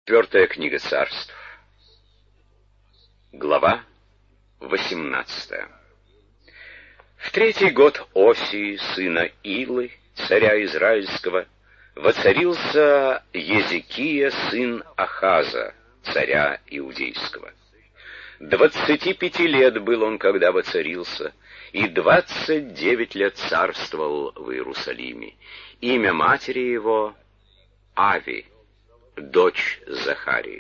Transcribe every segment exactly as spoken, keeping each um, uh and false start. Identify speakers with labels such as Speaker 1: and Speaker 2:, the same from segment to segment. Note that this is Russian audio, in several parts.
Speaker 1: Четвертая книга Царств. Глава восемнадцатая. В третий год Осии, сына Илы, царя Израильского, воцарился Езекия, сын Ахаза, царя Иудейского. Двадцати пяти лет был он, когда воцарился, и двадцать девять лет царствовал в Иерусалиме. Имя матери его — Ави, дочь Захарии.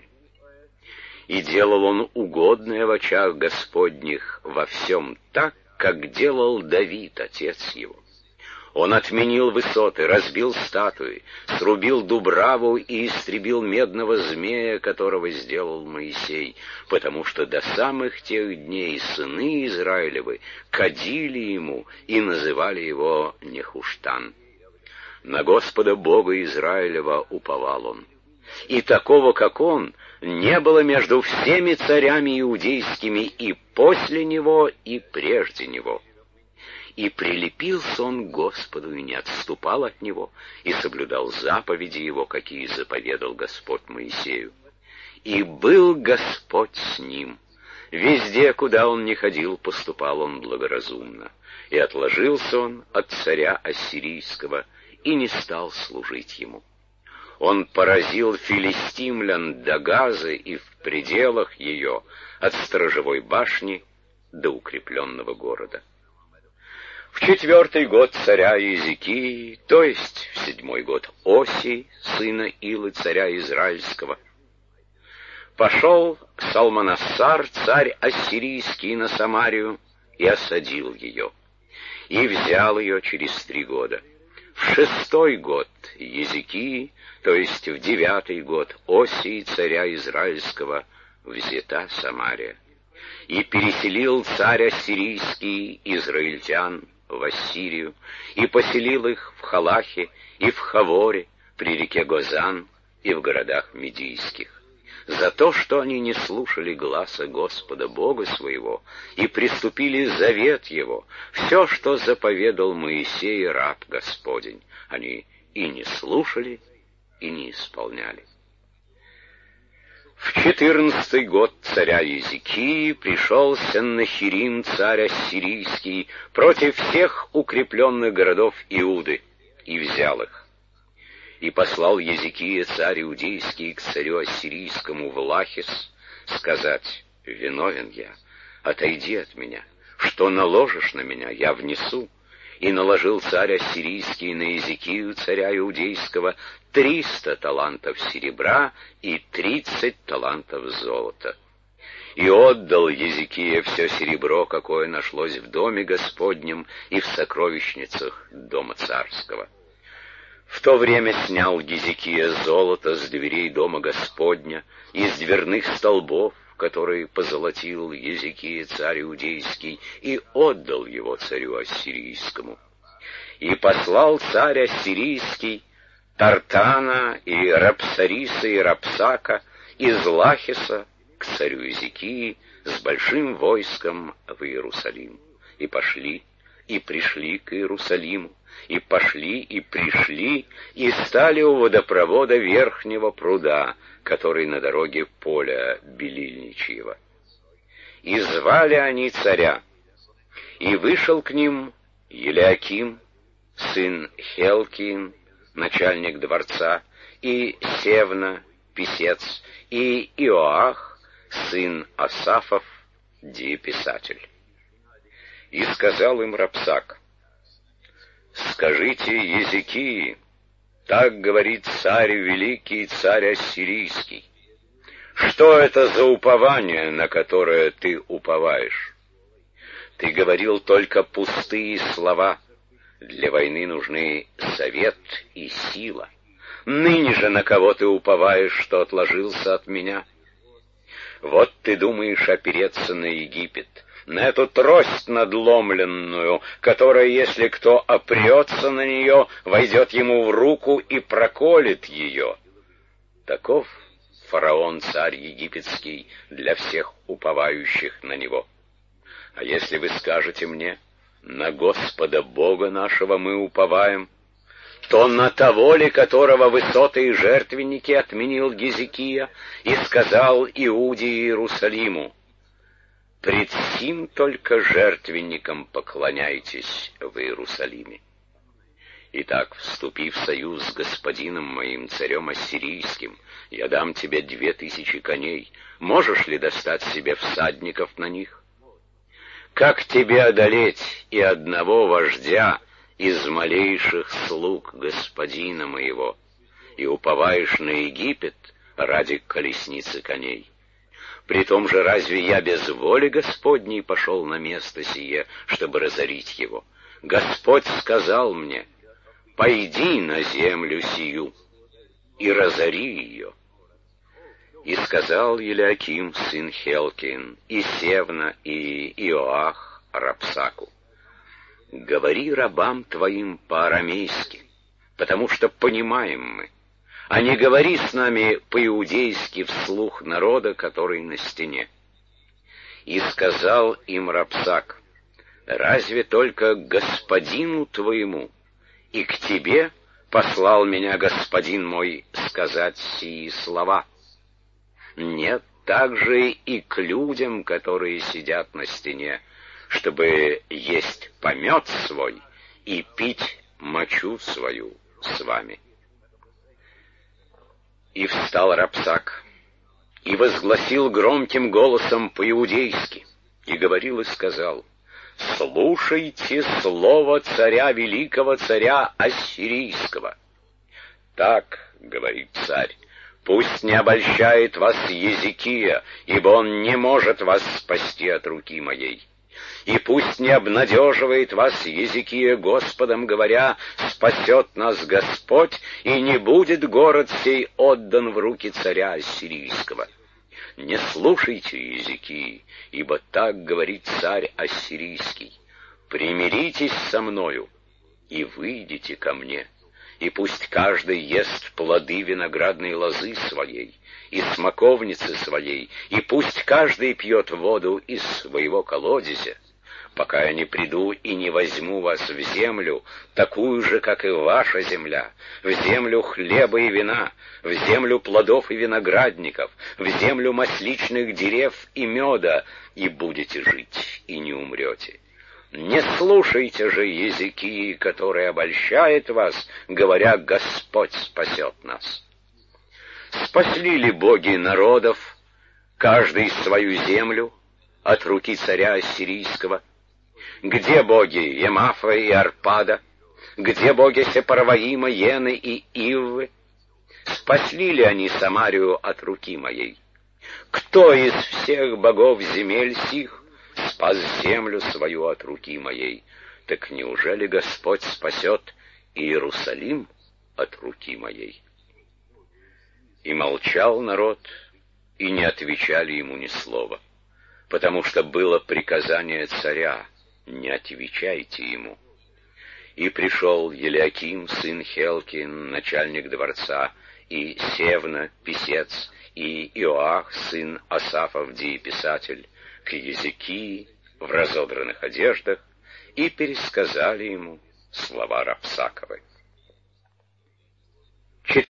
Speaker 1: И делал он угодное в очах Господних во всем так, как делал Давид, отец его. Он отменил высоты, разбил статуи, срубил дубраву и истребил медного змея, которого сделал Моисей, потому что до самых тех дней сыны Израилевы кадили ему и называли его Нехуштан. На Господа Бога Израилева уповал он. И такого, как он, не было между всеми царями иудейскими и после него, и прежде него. И прилепился он к Господу, и не отступал от него, и соблюдал заповеди его, какие заповедал Господь Моисею. И был Господь с ним. Везде, куда он ни ходил, поступал он благоразумно. И отложился он от царя Ассирийского, и не стал служить ему. Он поразил филистимлян до Газы и в пределах ее, от сторожевой башни до укрепленного города. В четвертый год царя Езекии, то есть в седьмой год Осии, сына Илы, царя Израильского, пошел Салманассар, царь Ассирийский, на Самарию и осадил ее, и взял ее через три года. В шестой год Езекии, то есть в девятый год Осии, царя Израильского, взята Самария. И переселил царь Ассирийский израильтян в Ассирию, и поселил их в Халахе и в Хаворе, при реке Гозан, и в городах Медийских, за то, что они не слушали гласа Господа Бога своего и приступили завет его, все, что заповедал Моисей, раб Господень, они и не слушали, и не исполняли. В четырнадцатый год царя Езекии пришел Сеннахирим, царь Ассирийский, против всех укрепленных городов Иуды, и взял их. И послал Езекия, царь Иудейский, к царю Ассирийскому в Лахис, сказать: «Виновен я, отойди от меня, что наложишь на меня, я внесу». И наложил царь Ассирийский на Езекию, царя Иудейского, триста талантов серебра и тридцать талантов золота. И отдал Езекия все серебро, какое нашлось в доме Господнем и в сокровищницах дома царского. В то время снял Езекия золото с дверей дома Господня, из дверных столбов, которые позолотил Езекия, царь Иудейский, и отдал его царю Ассирийскому. И послал царь Ассирийский Тартана и Рапсариса и Рапсака из Лахиса к царю Езекии с большим войском в Иерусалим. И пошли, и пришли к Иерусалиму, и пошли, и пришли, и стали у водопровода верхнего пруда, который на дороге поля Белильничьего. И звали они царя, и вышел к ним Елиаким, сын Хелкиин, начальник дворца, и Севна, писец, и Иоах, сын Асафов, диеписатель. И сказал им Рапсак: «Скажите Езекии, так говорит царь великий, царь Ассирийский, что это за упование, на которое ты уповаешь? Ты говорил только пустые слова, для войны нужны совет и сила. Ныне же на кого ты уповаешь, что отложился от меня? Вот ты думаешь опереться на Египет, на эту трость надломленную, которая, если кто опрется на нее, войдет ему в руку и проколет ее. Таков фараон, царь египетский, для всех уповающих на него. А если вы скажете мне: на Господа Бога нашего мы уповаем, то на того ли, которого высоты и жертвенники отменил Гизикия, и сказал Иуде и Иерусалиму: «Пред сим только жертвенникам поклоняйтесь в Иерусалиме». Итак, вступив в союз с господином моим, царем ассирийским, я дам тебе две тысячи коней. Можешь ли достать себе всадников на них? Как тебе одолеть и одного вождя из малейших слуг господина моего, и уповаешь на Египет ради колесницы коней? Притом же разве я без воли Господней пошел на место сие, чтобы разорить его? Господь сказал мне: «Пойди на землю сию и разори ее». И сказал Елиаким, сын Хелкин, и Севна, и Иоах Рапсаку: «Говори рабам твоим по-арамейски, потому что понимаем мы, а не говори с нами по-иудейски вслух народа, который на стене». И сказал им Рапсак: «Разве только господину твоему и к тебе послал меня господин мой сказать сии слова? Нет, также и к людям, которые сидят на стене, чтобы есть помет свой и пить мочу свою с вами». И встал Рапсак, и возгласил громким голосом по-иудейски, и говорил и сказал: «Слушайте слово царя, великого царя ассирийского. Так, — говорит царь, — пусть не обольщает вас Езекия, ибо он не может вас спасти от руки моей. И пусть не обнадеживает вас Езекия Господом, говоря: спасет нас Господь, и не будет город сей отдан в руки царя ассирийского. Не слушайте Езекии, ибо так говорит царь ассирийский: примиритесь со мною и выйдите ко мне, и пусть каждый ест плоды виноградной лозы своей и смоковницы своей, и пусть каждый пьет воду из своего колодезя, пока я не приду и не возьму вас в землю, такую же, как и ваша земля, в землю хлеба и вина, в землю плодов и виноградников, в землю масличных дерев и меда, и будете жить, и не умрете. Не слушайте же Езекии, который обольщает вас, говоря: Господь спасет нас. Спасли ли боги народов, каждый свою землю, от руки царя ассирийского? Где боги Емафа и Арпада? Где боги Сепарваима, Йены и Иввы? Спасли ли они Самарию от руки моей? Кто из всех богов земель сих спас землю свою от руки моей? Так неужели Господь спасет Иерусалим от руки моей? И молчал народ, и не отвечали ему ни слова, потому что было приказание царя: не отвечайте ему. И пришел Елиаким, сын Хелкин, начальник дворца, и Севна, писец, и Иоах, сын Асафов, писатель, к Езекии в разодранных одеждах, и пересказали ему слова Рапсаковы.